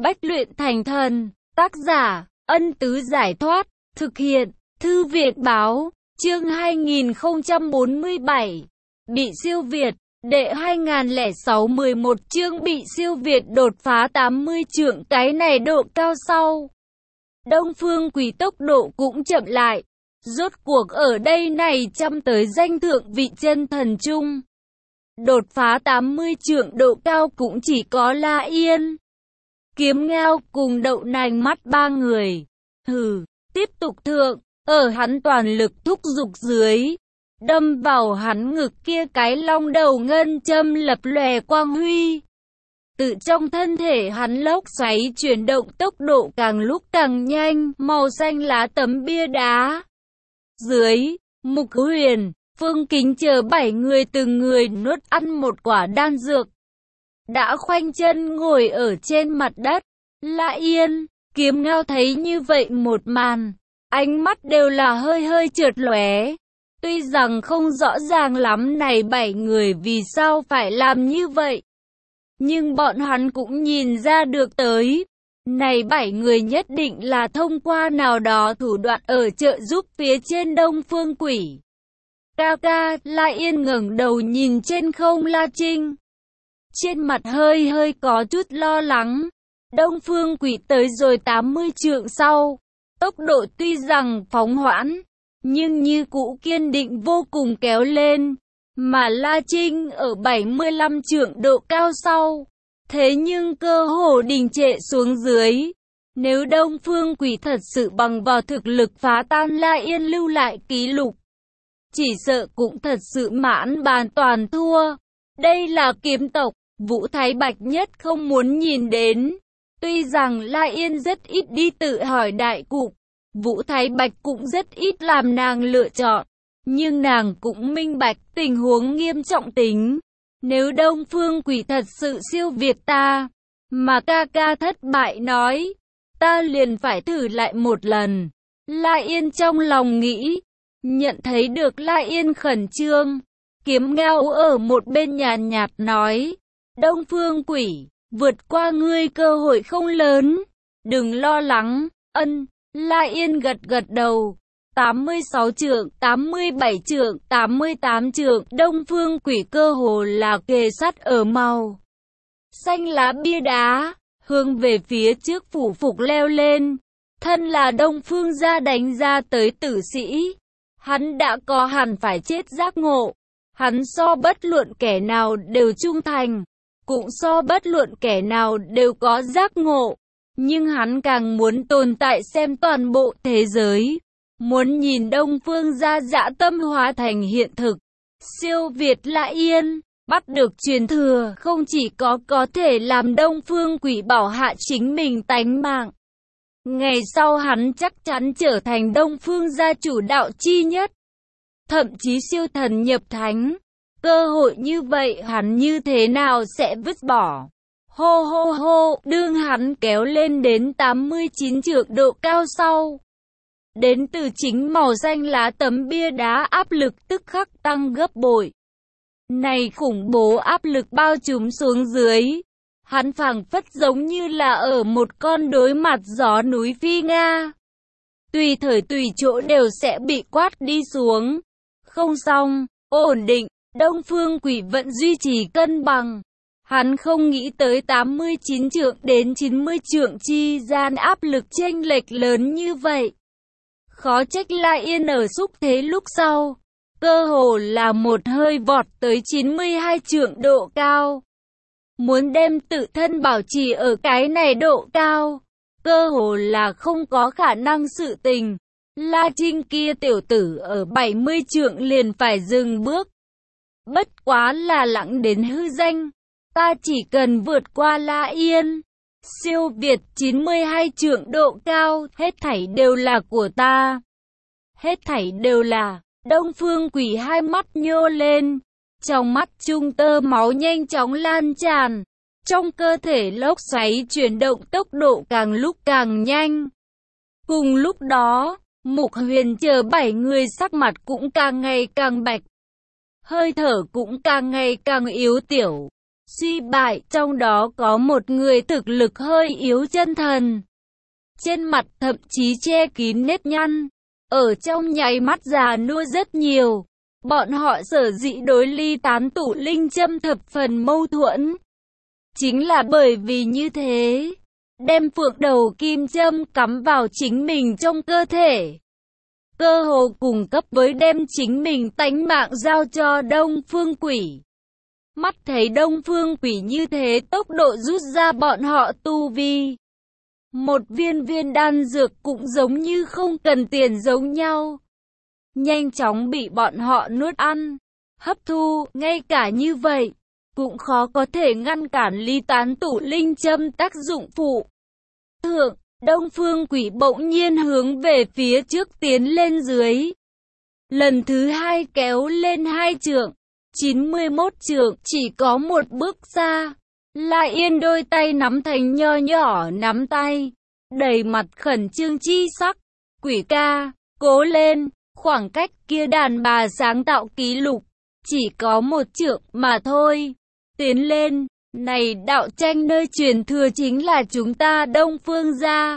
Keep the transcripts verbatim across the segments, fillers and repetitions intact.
Bách luyện thành thần, tác giả, Ân Tứ Giải Thoát, thực hiện, Thư Việt Báo, chương hai nghìn không trăm bốn mươi bảy, bị siêu việt, đệ hai nghìn không trăm lẻ sáu mười một chương bị siêu việt đột phá tám mươi trượng cái này độ cao sau. Đông Phương Quỷ tốc độ cũng chậm lại, rốt cuộc ở đây này chăm tới danh thượng vị chân thần trung. Đột phá tám mươi trượng độ cao cũng chỉ có La Yên, Kiếm Ngao cùng Đậu Nành mắt ba người. Hừ, tiếp tục thượng, ở hắn toàn lực thúc giục dưới, đâm vào hắn ngực kia cái long đầu ngân châm lập lòe quang huy. Tự trong thân thể hắn lốc xoáy chuyển động tốc độ càng lúc càng nhanh, màu xanh lá tấm bia đá. Dưới, Mục Huyền, Phương Kính chờ bảy người từng người nuốt ăn một quả đan dược. Đã khoanh chân ngồi ở trên mặt đất. La Yên, Kiếm Ngao thấy như vậy một màn, ánh mắt đều là hơi hơi chợt lóe. Tuy rằng không rõ ràng lắm này bảy người vì sao phải làm như vậy, nhưng bọn hắn cũng nhìn ra được tới. Này bảy người nhất định là thông qua nào đó thủ đoạn ở trợ giúp phía trên Đông Phương Quỷ. Ca ca, La Yên ngẩng đầu nhìn trên không La Trinh, trên mặt hơi hơi có chút lo lắng. Đông Phương Quỷ tới rồi tám mươi trượng sau, tốc độ tuy rằng phóng hoãn, nhưng như cũ kiên định vô cùng kéo lên. Mà La Trinh ở bảy mươi lăm trượng độ cao sau, thế nhưng cơ hồ đình trệ xuống dưới. Nếu Đông Phương Quỷ thật sự bằng vào thực lực phá tan La Yên lưu lại ký lục, chỉ sợ cũng thật sự mãn bàn toàn thua. Đây là kiếm tộc, Vũ Thái Bạch nhất không muốn nhìn đến. Tuy rằng La Yên rất ít đi tự hỏi đại cục, Vũ Thái Bạch cũng rất ít làm nàng lựa chọn, nhưng nàng cũng minh bạch tình huống nghiêm trọng tính. Nếu Đông Phương Quỷ thật sự siêu việt ta, mà ca ca thất bại nói, ta liền phải thử lại một lần. La Yên trong lòng nghĩ, nhận thấy được La Yên khẩn trương, Kiếm Ngao ở một bên nhàn nhạt nói, Đông Phương Quỷ, vượt qua ngươi cơ hội không lớn, đừng lo lắng. Ân, La Yên gật gật đầu. tám mươi sáu trượng, tám mươi bảy trượng, tám mươi tám trượng, Đông Phương Quỷ cơ hồ là kề sát ở màu xanh lá bia đá, hướng về phía trước phủ phục leo lên. Thân là Đông Phương gia đánh ra tới tử sĩ, hắn đã có hẳn phải chết giác ngộ. Hắn so bất luận kẻ nào đều trung thành, cũng so bất luận kẻ nào đều có giác ngộ. Nhưng hắn càng muốn tồn tại xem toàn bộ thế giới, muốn nhìn Đông Phương gia dã tâm hóa thành hiện thực. Siêu việt La Yên, bắt được truyền thừa không chỉ có có thể làm Đông Phương Quỷ bảo hạ chính mình tánh mạng. Ngày sau hắn chắc chắn trở thành Đông Phương gia chủ đạo chi nhất, thậm chí siêu thần nhập thánh. Cơ hội như vậy hắn như thế nào sẽ vứt bỏ? Hô hô hô, đương hắn kéo lên đến tám mươi chín trượng độ cao sau, đến từ chính màu xanh lá tấm bia đá áp lực tức khắc tăng gấp bội. Này khủng bố áp lực bao trùm xuống dưới, hắn phảng phất giống như là ở một con đối mặt gió núi phi Nga. Tùy thời tùy chỗ đều sẽ bị quát đi xuống. Không xong, ổn định, Đông Phương Quỷ vẫn duy trì cân bằng. Hắn không nghĩ tới tám mươi chín trượng đến chín mươi trượng chi gian áp lực chênh lệch lớn như vậy. Khó trách La Yên ở xúc thế lúc sau, cơ hồ là một hơi vọt tới chín mươi hai trượng độ cao. Muốn đem tự thân bảo trì ở cái này độ cao, cơ hồ là không có khả năng sự tình. La Trinh kia tiểu tử ở bảy mươi trượng liền phải dừng bước. Bất quá là lặng đến hư danh. Ta chỉ cần vượt qua La Yên, siêu việt chín mươi hai trượng độ cao, hết thảy đều là của ta. Hết thảy đều là. Đông Phương Quỷ hai mắt nhô lên, trong mắt trung tơ máu nhanh chóng lan tràn, trong cơ thể lốc xoáy chuyển động tốc độ càng lúc càng nhanh. Cùng lúc đó, Mục Huyền chờ bảy người sắc mặt cũng càng ngày càng bạch, hơi thở cũng càng ngày càng yếu tiểu. suy bại, trong đó có một người thực lực hơi yếu chân thần. Trên mặt thậm chí che kín nếp nhăn, ở trong nháy mắt già nua rất nhiều. Bọn họ sở dĩ đối ly tán tụ linh châm thập phần mâu thuẫn. Chính là bởi vì như thế, đem phượng đầu kim châm cắm vào chính mình trong cơ thể. Cơ hồ cùng cấp với đem chính mình tánh mạng giao cho Đông Phương Quỷ. Mắt thấy Đông Phương Quỷ như thế, tốc độ rút ra bọn họ tu vi. Một viên viên đan dược cũng giống như không cần tiền giống nhau. Nhanh chóng bị bọn họ nuốt ăn, hấp thu, ngay cả như vậy, cũng khó có thể ngăn cản ly tán tụ linh châm tác dụng phụ. Thượng, Đông Phương Quỷ bỗng nhiên hướng về phía trước tiến lên dưới. Lần thứ hai kéo lên hai trượng, chín mươi mốt trượng, chỉ có một bước xa. Lại Yên đôi tay nắm thành nho nhỏ nắm tay, đầy mặt khẩn trương chi sắc. Quỷ ca, cố lên, khoảng cách kia đàn bà sáng tạo kỷ lục, chỉ có một trượng mà thôi. Tiến lên, này đạo tranh nơi truyền thừa chính là chúng ta Đông Phương gia.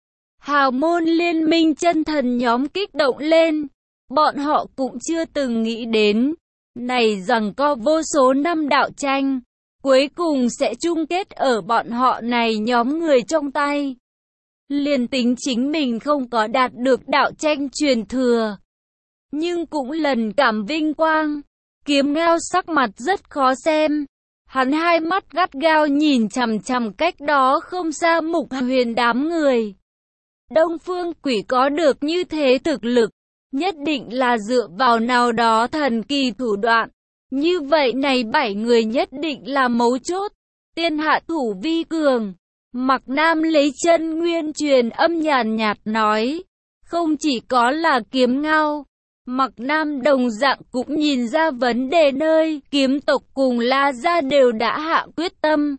Hào môn liên minh chân thần nhóm kích động lên, bọn họ cũng chưa từng nghĩ đến, này rằng có vô số năm đạo tranh, cuối cùng sẽ chung kết ở bọn họ này nhóm người trong tay. Liền tính chính mình không có đạt được đạo tranh truyền thừa, nhưng cũng lần cảm vinh quang. Kiếm Ngao sắc mặt rất khó xem, hắn hai mắt gắt gao nhìn chằm chằm cách đó không xa Mục Huyền đám người. Đông Phương Quỷ có được như thế thực lực, nhất định là dựa vào nào đó thần kỳ thủ đoạn. Như vậy này bảy người nhất định là mấu chốt. Tiên hạ thủ vi cường. Mặc Nam lấy chân nguyên truyền âm nhàn nhạt nói, không chỉ có là Kiếm Ngao, Mặc Nam đồng dạng cũng nhìn ra vấn đề nơi kiếm tộc cùng La gia đều đã hạ quyết tâm.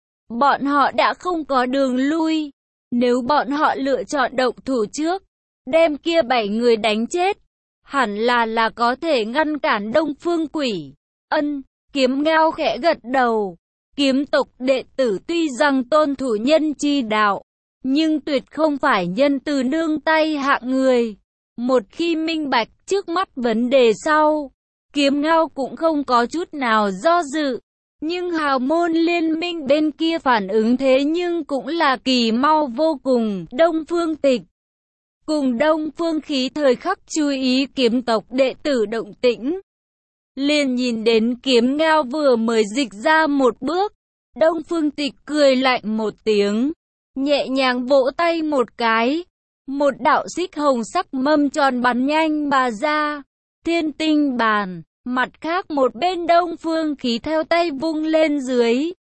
Bọn họ đã không có đường lui. Nếu bọn họ lựa chọn động thủ trước, đem kia bảy người đánh chết, hẳn là là có thể ngăn cản Đông Phương Quỷ. Ân, Kiếm Ngao khẽ gật đầu. Kiếm tộc đệ tử tuy rằng tôn thủ nhân chi đạo, nhưng tuyệt không phải nhân từ nương tay hạng người. Một khi minh bạch trước mắt vấn đề sau, Kiếm Ngao cũng không có chút nào do dự. Nhưng hào môn liên minh bên kia phản ứng thế nhưng cũng là kỳ mau vô cùng. Đông Phương Tịch cùng Đông Phương Khí thời khắc chú ý kiếm tộc đệ tử động tĩnh. Liền nhìn đến Kiếm Ngao vừa mới dịch ra một bước, Đông Phương Tịch cười lạnh một tiếng, nhẹ nhàng vỗ tay một cái. Một đạo xích hồng sắc mâm tròn bắn nhanh mà ra, thiên tinh bàn. Mặt khác một bên Đông Phương Khí theo tay vung lên dưới.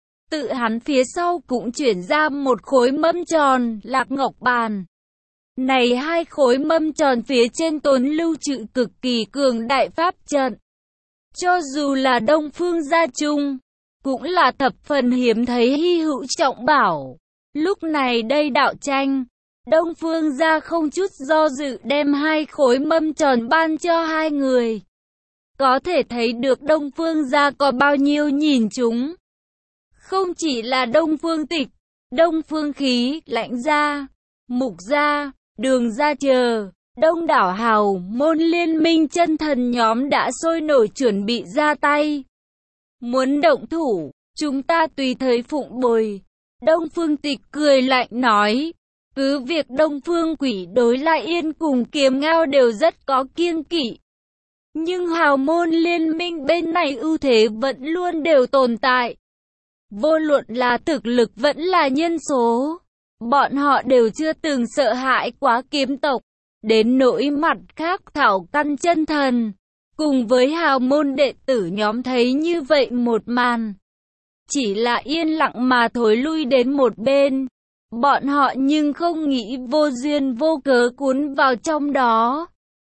Tự hắn phía sau cũng chuyển ra một khối mâm tròn, lạc ngọc bàn. Này hai khối mâm tròn phía trên tồn lưu trữ cực kỳ cường đại pháp trận. Cho dù là Đông Phương gia chung, cũng là thập phần hiếm thấy hy hữu trọng bảo. Lúc này đây đạo tranh, Đông Phương gia không chút do dự đem hai khối mâm tròn ban cho hai người. Có thể thấy được Đông Phương gia có bao nhiêu nhìn chúng. Không chỉ là Đông Phương Tịch, Đông Phương Khí, Lãnh gia, Mục gia, Đường gia chờ, đông đảo hào môn liên minh chân thần nhóm đã sôi nổi chuẩn bị ra tay. Muốn động thủ, chúng ta tùy thời phụng bồi. Đông Phương Tịch cười lạnh nói, cứ việc Đông Phương Quỷ đối Lại Yên cùng Kiếm Ngao đều rất có kiêng kỵ. Nhưng hào môn liên minh bên này ưu thế vẫn luôn đều tồn tại. Vô luận là thực lực vẫn là nhân số, bọn họ đều chưa từng sợ hãi quá kiếm tộc. Đến nỗi mặt khác thảo căn chân thần, cùng với hào môn đệ tử nhóm thấy như vậy một màn, chỉ là yên lặng mà thối lui đến một bên. Bọn họ nhưng không nghĩ vô duyên vô cớ cuốn vào trong đó.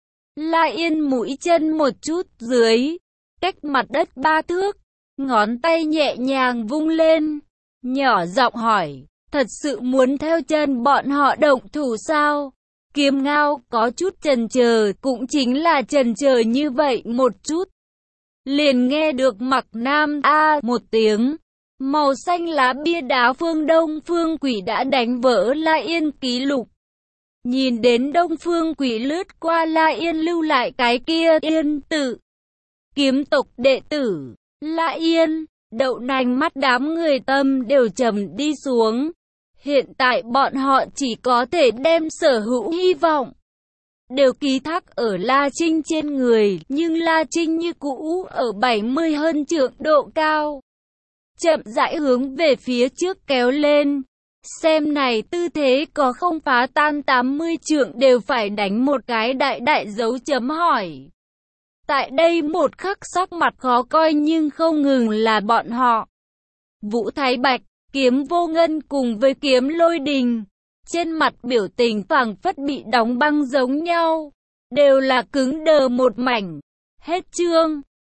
Lại Yên mũi chân một chút dưới, cách mặt đất ba thước, ngón tay nhẹ nhàng vung lên, nhỏ giọng hỏi, thật sự muốn theo chân bọn họ động thủ sao? Kiếm Ngao có chút chần chờ, cũng chính là chần chờ như vậy một chút. liền nghe được Mặc Nam a một tiếng. Màu xanh lá bia đá phương Đông Phương Quỷ đã đánh vỡ La Yên ký lục. Nhìn đến Đông Phương Quỷ lướt qua La Yên lưu lại cái kia Yên tự. Kiếm tộc đệ tử, La Yên, đậu nành mắt đám người tâm đều trầm đi xuống. Hiện tại bọn họ chỉ có thể đem sở hữu hy vọng đều ký thác ở La Trinh trên người, nhưng La Trinh như cũ ở bảy mươi hơn trượng độ cao. Chậm rãi hướng về phía trước kéo lên. Xem này tư thế có không phá tan tám mươi trượng đều phải đánh một cái đại đại dấu chấm hỏi. Tại đây một khắc sắc mặt khó coi nhưng không ngừng là bọn họ. Vũ Thái Bạch, Kiếm Vô Ngân cùng với Kiếm Lôi Đình. Trên mặt biểu tình phảng phất bị đóng băng giống nhau. Đều là cứng đờ một mảnh. Hết chương.